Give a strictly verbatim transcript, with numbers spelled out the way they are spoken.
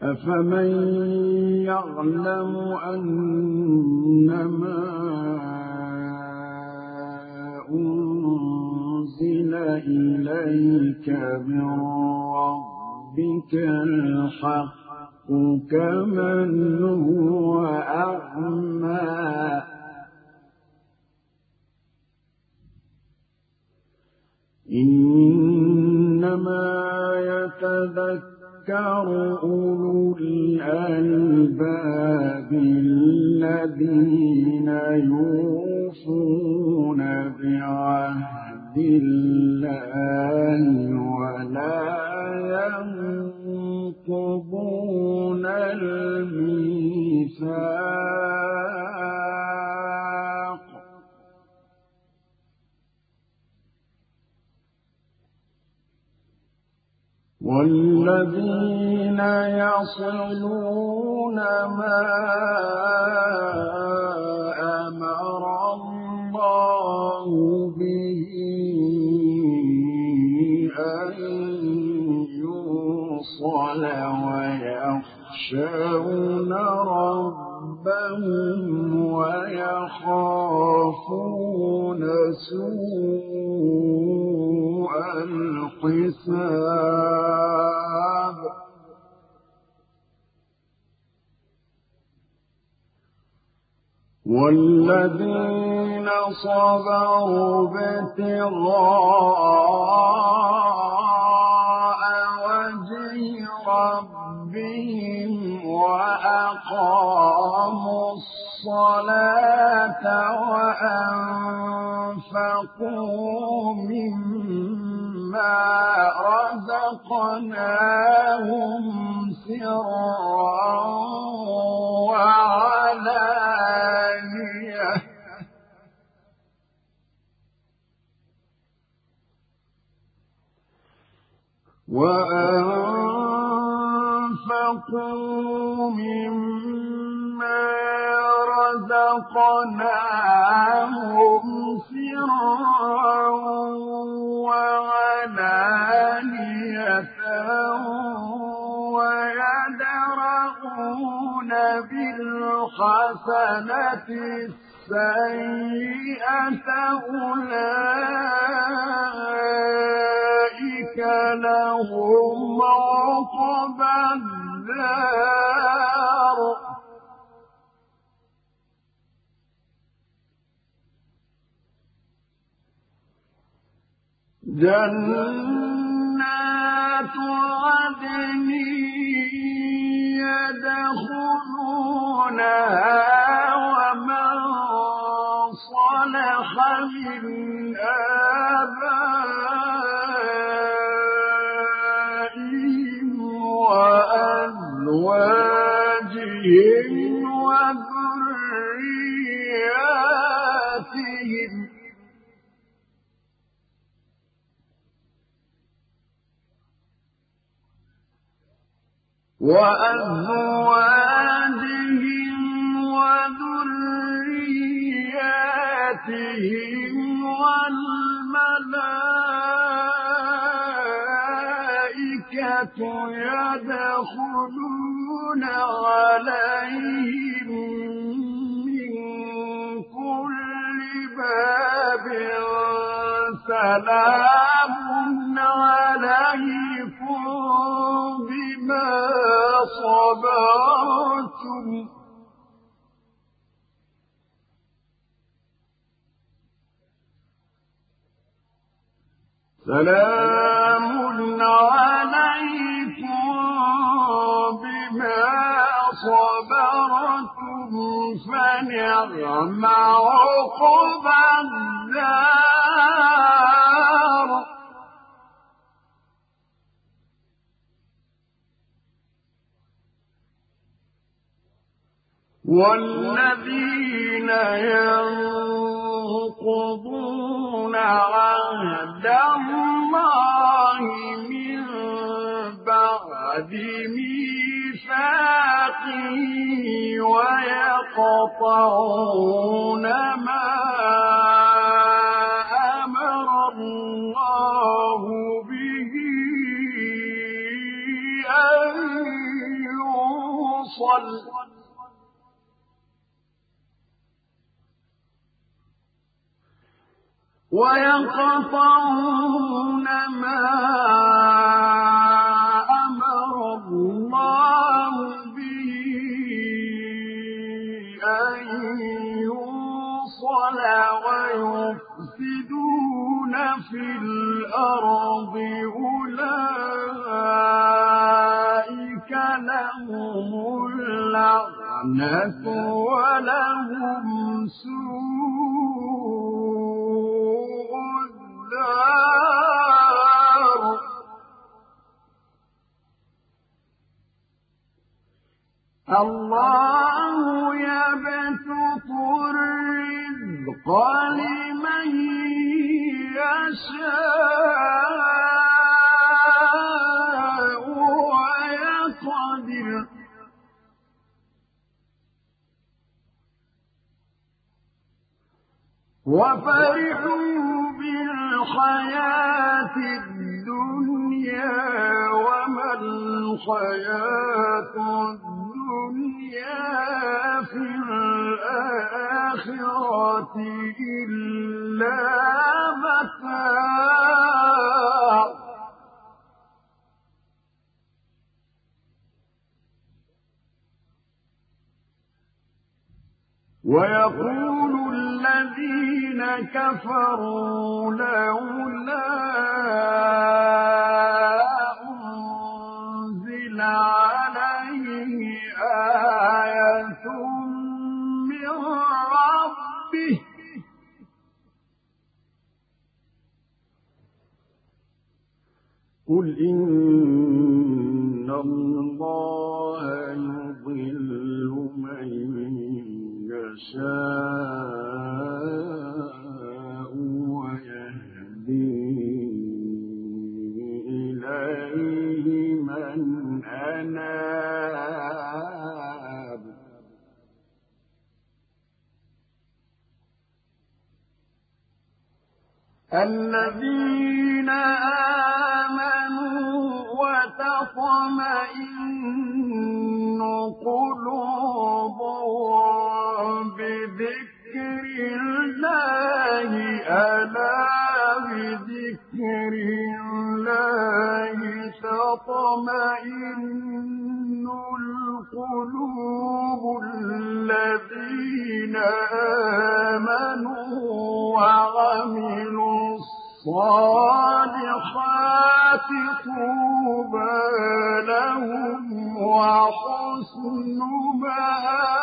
أفمن يعلم أنما أنزل إليك من ربك الحق كمن هو أعمى إنما يتذكر أولو الألباب الذين يوفون بعهد الله ولا ينقضون الميثاق والذين يصلون ما أمر الله به أن يوصل ويخشون ربهم ويخافون سوء الحساب والذين صبروا ابتغاء وجه ربهم وأقاموا الصلاة وأنفقوا مما رزقناهم سرا وعلانية وأنفقوا مما رزقناهم سرا وعلانية ويدرؤون بالحسنة السيئة أولئك لهم عقبى الدار جنات عدن يدخلونها ومن صلح من آبائهم وأزواجهم وذرياتهم وأزواجهم وذرياتهم والملائكة يدخلون عليهم من كل باب سلام عليكم بما صبرتم سلام عليكم بما صبرتم فنعم عقبى الدار والذين ينقضون عهد الله من بعد ميثاقه ويقطعون ما أمر الله به أن يوصل ويقطعون ما أمر الله به أن يوصل ويفسدون في الأرض أولئك لهم اللعنة ولهم سوء الدار الله يبسط الرزق لمن يشاء ويقدر وفرحوا بالحياة الدنيا وما الحياة الدنيا في الآخرة إلا متاع ويقول الذين كفروا لولا أنزل عليه آية من ربه قل إن الله يضل من يشاء ويهدي إليه من أناب الذين آمنوا وتطمئن قلوبهم بذكر الله ألا بذكر الله تطمئن القلوب الذين آمنوا وعملوا الصالحات طوبى لهم وحسن مآب